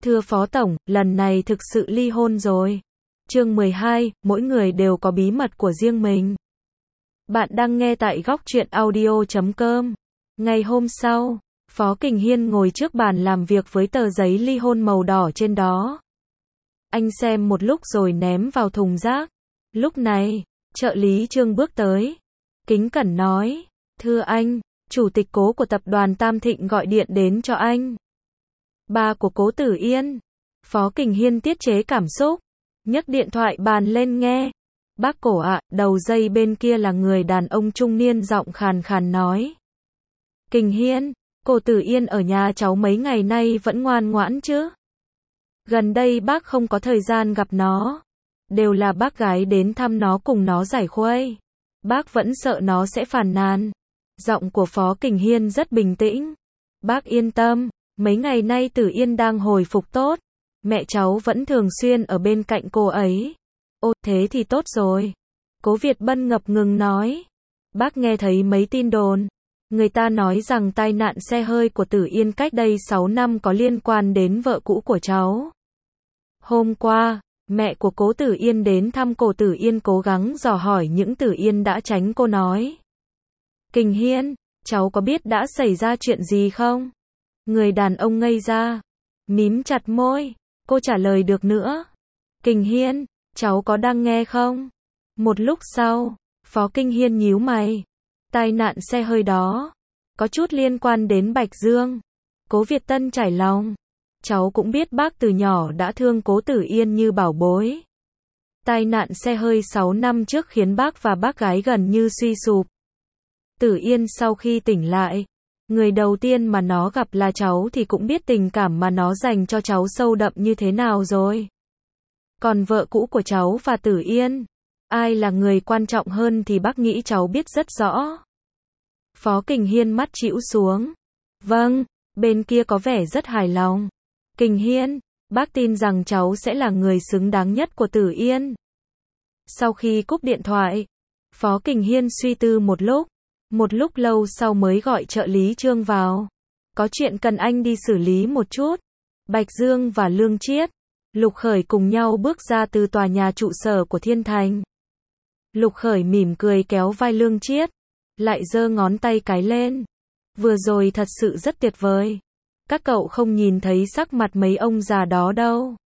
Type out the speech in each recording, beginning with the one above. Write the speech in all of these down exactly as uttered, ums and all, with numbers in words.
Thưa Phó Tổng, lần này thực sự ly hôn rồi. Chương mười hai, mỗi người đều có bí mật của riêng mình. Bạn đang nghe tại góc truyện audio chấm com. Ngày hôm sau, Phó Kình Hiên ngồi trước bàn làm việc với tờ giấy ly hôn màu đỏ trên đó. Anh xem một lúc rồi ném vào thùng rác. Lúc này, trợ lý Trương bước tới. Kính cẩn nói, thưa anh, chủ tịch Cố của tập đoàn Tam Thịnh gọi điện đến cho anh. Ba của Cố Tử Yên. Phó Kình Hiên tiết chế cảm xúc, nhấc điện thoại bàn lên nghe. Bác Cổ ạ, đầu dây bên kia là người đàn ông trung niên giọng khàn khàn nói. Kình Hiên, Cố Tử Yên ở nhà cháu mấy ngày nay vẫn ngoan ngoãn chứ? Gần đây bác không có thời gian gặp nó. Đều là bác gái đến thăm nó cùng nó giải khuây. Bác vẫn sợ nó sẽ phàn nàn. Giọng của Phó Kình Hiên rất bình tĩnh. Bác yên tâm, mấy ngày nay Tử Yên đang hồi phục tốt. Mẹ cháu vẫn thường xuyên ở bên cạnh cô ấy. Ô, thế thì tốt rồi. Cố Việt Bân ngập ngừng nói. Bác nghe thấy mấy tin đồn. Người ta nói rằng tai nạn xe hơi của Tử Yên cách đây sáu năm có liên quan đến vợ cũ của cháu. Hôm qua, mẹ của Cố Tử Yên đến thăm Cố Tử Yên cố gắng dò hỏi những Tử Yên đã tránh cô nói. Kình Hiên, cháu có biết đã xảy ra chuyện gì không? Người đàn ông ngây ra, mím chặt môi, cô trả lời được nữa. Kình Hiên, cháu có đang nghe không? Một lúc sau, Phó Kình Hiên nhíu mày. Tai nạn xe hơi đó, có chút liên quan đến Bạch Dương. Cố Việt Tân trải lòng. Cháu cũng biết bác từ nhỏ đã thương Cố Tử Yên như bảo bối. Tai nạn xe hơi sáu năm trước khiến bác và bác gái gần như suy sụp. Tử Yên sau khi tỉnh lại, người đầu tiên mà nó gặp là cháu thì cũng biết tình cảm mà nó dành cho cháu sâu đậm như thế nào rồi. Còn vợ cũ của cháu và Tử Yên, ai là người quan trọng hơn thì bác nghĩ cháu biết rất rõ. Phó Kình Hiên mắt chĩu xuống. Vâng, bên kia có vẻ rất hài lòng. Kình Hiên, bác tin rằng cháu sẽ là người xứng đáng nhất của Tử Yên. Sau khi cúp điện thoại, Phó Kình Hiên suy tư một lúc. Một lúc lâu sau mới gọi trợ lý Trương vào. Có chuyện cần anh đi xử lý một chút. Bạch Dương và Lương Chiết, Lục Khởi cùng nhau bước ra từ tòa nhà trụ sở của Thiên Thành. Lục Khởi mỉm cười kéo vai Lương Chiết, lại giơ ngón tay cái lên. Vừa rồi thật sự rất tuyệt vời. Các cậu không nhìn thấy sắc mặt mấy ông già đó đâu.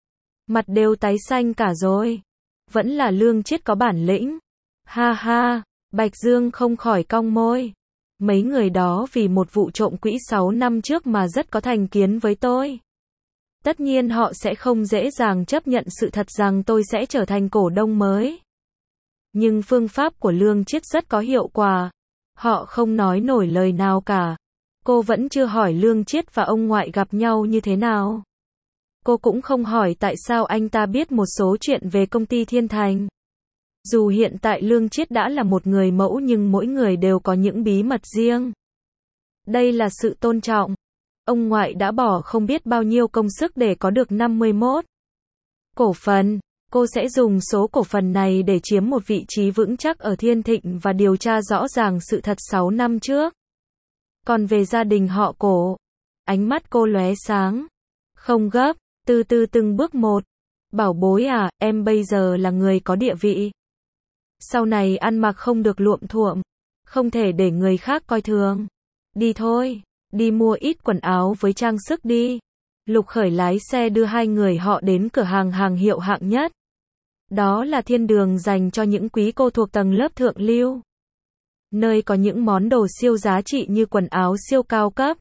Mặt đều tái xanh cả rồi. Vẫn là Lương Chiết có bản lĩnh. Ha ha. Bạch Dương không khỏi cong môi. Mấy người đó vì một vụ trộm quỹ sáu năm trước mà rất có thành kiến với tôi. Tất nhiên họ sẽ không dễ dàng chấp nhận sự thật rằng tôi sẽ trở thành cổ đông mới. Nhưng phương pháp của Lương Chiết rất có hiệu quả. Họ không nói nổi lời nào cả. Cô vẫn chưa hỏi Lương Chiết và ông ngoại gặp nhau như thế nào. Cô cũng không hỏi tại sao anh ta biết một số chuyện về công ty Thiên Thành. Dù hiện tại Lương Chiết đã là một người mẫu nhưng mỗi người đều có những bí mật riêng. Đây là sự tôn trọng. Ông ngoại đã bỏ không biết bao nhiêu công sức để có được năm mươi mốt cổ phần. Cô sẽ dùng số cổ phần này để chiếm một vị trí vững chắc ở Thiên Thịnh và điều tra rõ ràng sự thật sáu năm trước. Còn về gia đình họ Cổ, ánh mắt cô lóe sáng. Không gấp, từ từ từng bước một. Bảo bối à, em bây giờ là người có địa vị. Sau này ăn mặc không được luộm thuộm, không thể để người khác coi thường. Đi thôi, đi mua ít quần áo với trang sức đi. Lục Khởi lái xe đưa hai người họ đến cửa hàng hàng hiệu hạng nhất. Đó là thiên đường dành cho những quý cô thuộc tầng lớp thượng lưu. Nơi có những món đồ siêu giá trị như quần áo siêu cao cấp,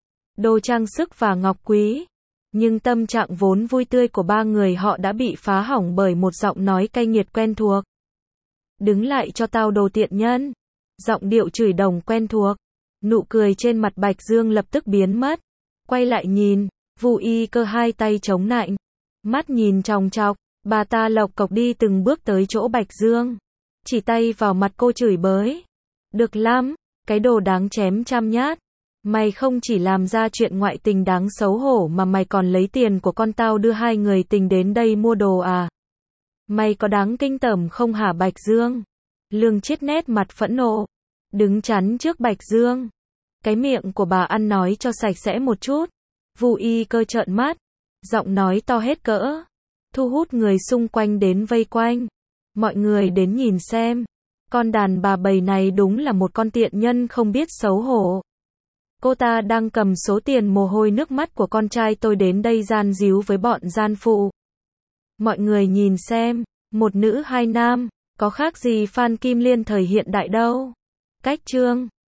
đồ trang sức và ngọc quý. Nhưng tâm trạng vốn vui tươi của ba người họ đã bị phá hỏng bởi một giọng nói cay nghiệt quen thuộc. Đứng lại cho tao đồ tiện nhân. Giọng điệu chửi đồng quen thuộc. Nụ cười trên mặt Bạch Dương lập tức biến mất. Quay lại nhìn, Vu Y Cơ hai tay chống nạnh, mắt nhìn chòng chọc. Bà ta lộc cộc đi từng bước tới chỗ Bạch Dương, chỉ tay vào mặt cô chửi bới. Được lắm, cái đồ đáng chém trăm nhát. Mày không chỉ làm ra chuyện ngoại tình đáng xấu hổ mà mày còn lấy tiền của con tao đưa hai người tình đến đây mua đồ à? Mày có đáng kinh tởm không hả Bạch Dương? Lương Chiết nét mặt phẫn nộ, đứng chắn trước Bạch Dương. Cái miệng của bà ăn nói cho sạch sẽ một chút. Vu Y Cơ trợn mắt, Giọng nói to hết cỡ, thu hút người xung quanh đến vây quanh. Mọi người đến nhìn xem. Con đàn bà bầy này đúng là một con tiện nhân không biết xấu hổ. Cô ta đang cầm số tiền mồ hôi nước mắt của con trai tôi đến đây gian díu với bọn gian phụ. Mọi người nhìn xem, một nữ hai nam, có khác gì Phan Kim Liên thời hiện đại đâu. Cách chương